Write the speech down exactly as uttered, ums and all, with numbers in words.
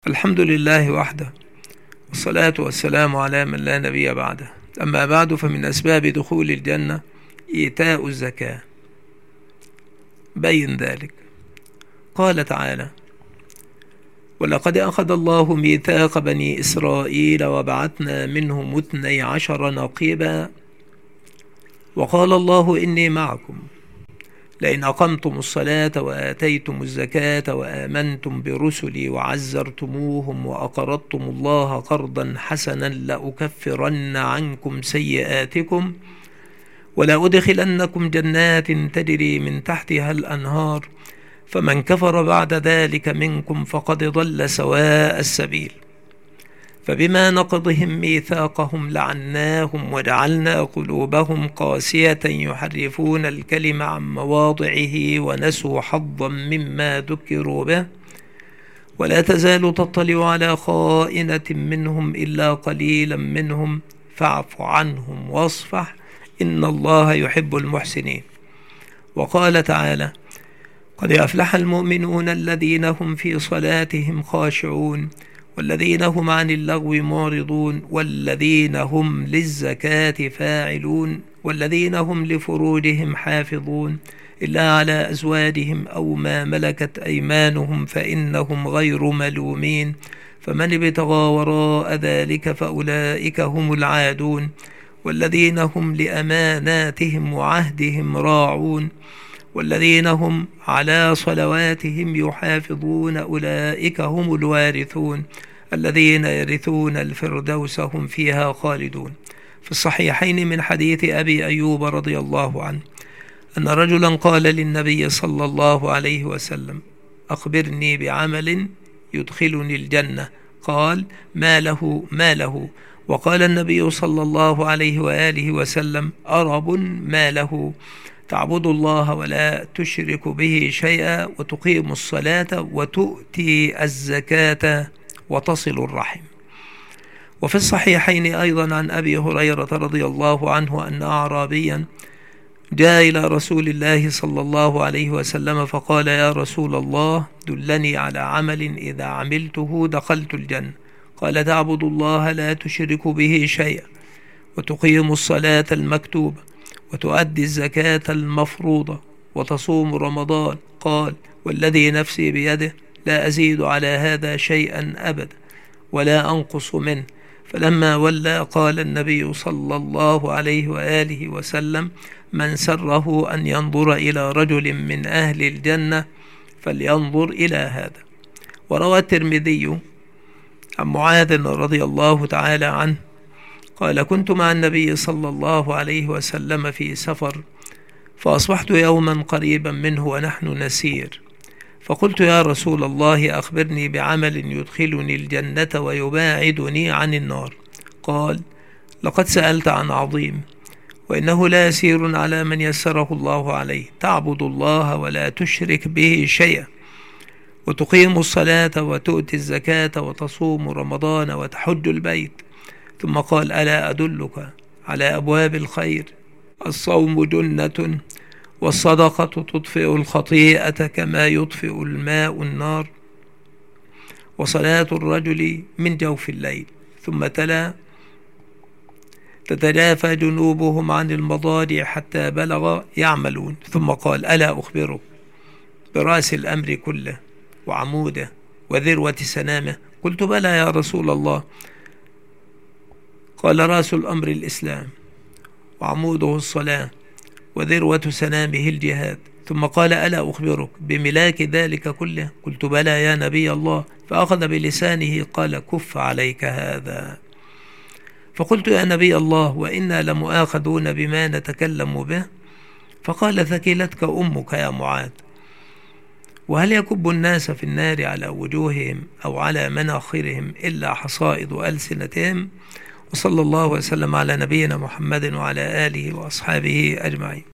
الحمد لله وحده، والصلاة والسلام على من لا نبي بعده. أما بعد، فمن أسباب دخول الجنة إيتاء الزكاة. بين ذلك قال تعالى: ولقد أخذ الله ميثاق بني إسرائيل وبعثنا منهم اثني عشر نقيبا وقال الله إني معكم لئن أقمتم الصلاة وآتيتم الزكاة وآمنتم برسلي وعزرتموهم وأقرضتم الله قرضا حسنا لأكفرن عنكم سيئاتكم ولأدخلنكم جنات تجري من تحتها الأنهار فمن كفر بعد ذلك منكم فقد ضل سواء السبيل. فبما نقضهم ميثاقهم لعناهم وجعلنا قلوبهم قاسية يحرفون الكلم عن مواضعه ونسوا حظا مما ذكروا به ولا تزال تطلع على خائنة منهم إلا قليلا منهم فاعف عنهم واصفح إن الله يحب المحسنين. وقال تعالى: قد أفلح المؤمنون الذين هم في صلاتهم خاشعون والذين هم عن اللغو معرضون والذين هم للزكاة فاعلون والذين هم لفروجهم حافظون إلا على أزواجهم أو ما ملكت أيمانهم فإنهم غير ملومين فمن ابتغى وراء ذلك فأولئك هم العادون والذين هم لأماناتهم وعهدهم راعون والذين هم على صلواتهم يحافظون أولئك هم الوارثون الذين يرثون الفردوس هم فيها خالدون. في الصحيحين من حديث أبي أيوب رضي الله عنه أن رجلا قال للنبي صلى الله عليه وسلم: أخبرني بعمل يدخلني الجنة. قال: ما له ما له؟ وقال النبي صلى الله عليه وآله وسلم: أرب ما له؟ تعبد الله ولا تشرك به شيئا وتقيم الصلاة وتؤتي الزكاة وتصل الرحم. وفي الصحيحين أيضا عن أبي هريرة رضي الله عنه أن أعرابيا جاء إلى رسول الله صلى الله عليه وسلم فقال: يا رسول الله، دلني على عمل إذا عملته دخلت الجنة. قال: تعبد الله لا تشرك به شيئا وتقيم الصلاة المكتوبة وتؤدي الزكاة المفروضة وتصوم رمضان. قال: والذي نفسي بيده لا أزيد على هذا شيئا أبدا ولا أنقص منه. فلما ولى قال النبي صلى الله عليه وآله وسلم: من سره أن ينظر إلى رجل من أهل الجنة فلينظر إلى هذا. وروى الترمذي عن معاذ رضي الله تعالى عنه قال: كنت مع النبي صلى الله عليه وسلم في سفر فأصبحت يوما قريبا منه ونحن نسير فقلت: يا رسول الله، أخبرني بعمل يدخلني الجنة ويباعدني عن النار. قال: لقد سألت عن عظيم، وإنه لا يسير على من يسره الله عليه. تعبد الله ولا تشرك به شيئا وتقيم الصلاة وتؤتي الزكاة وتصوم رمضان وتحج البيت. ثم قال: ألا أدلك على أبواب الخير؟ الصوم جنة والصدقة تطفئ الخطيئة كما يطفئ الماء النار وصلاة الرجل من جوف الليل. ثم تلا: تتجافى جنوبهم عن المضاجع حتى بلغ يعملون. ثم قال: ألا أخبرك برأس الأمر كله وعموده وذروة سنامه؟ قلت: بلى يا رسول الله. قال: رأس الأمر الإسلام وعموده الصلاة وذروة سنامه الجهاد. ثم قال: ألا أخبرك بملاك ذلك كله؟ قلت: بلى يا نبي الله. فأخذ بلسانه قال: كف عليك هذا. فقلت: يا نبي الله، وإنا لمؤاخذون بما نتكلم به. فقال: ثكلتك أمك يا معاذ. وهل يكب الناس في النار على وجوههم أو على مناخرهم إلا حصائد ألسنتهم؟ وصلى الله وسلم على نبينا محمد وعلى آله وأصحابه أجمعين.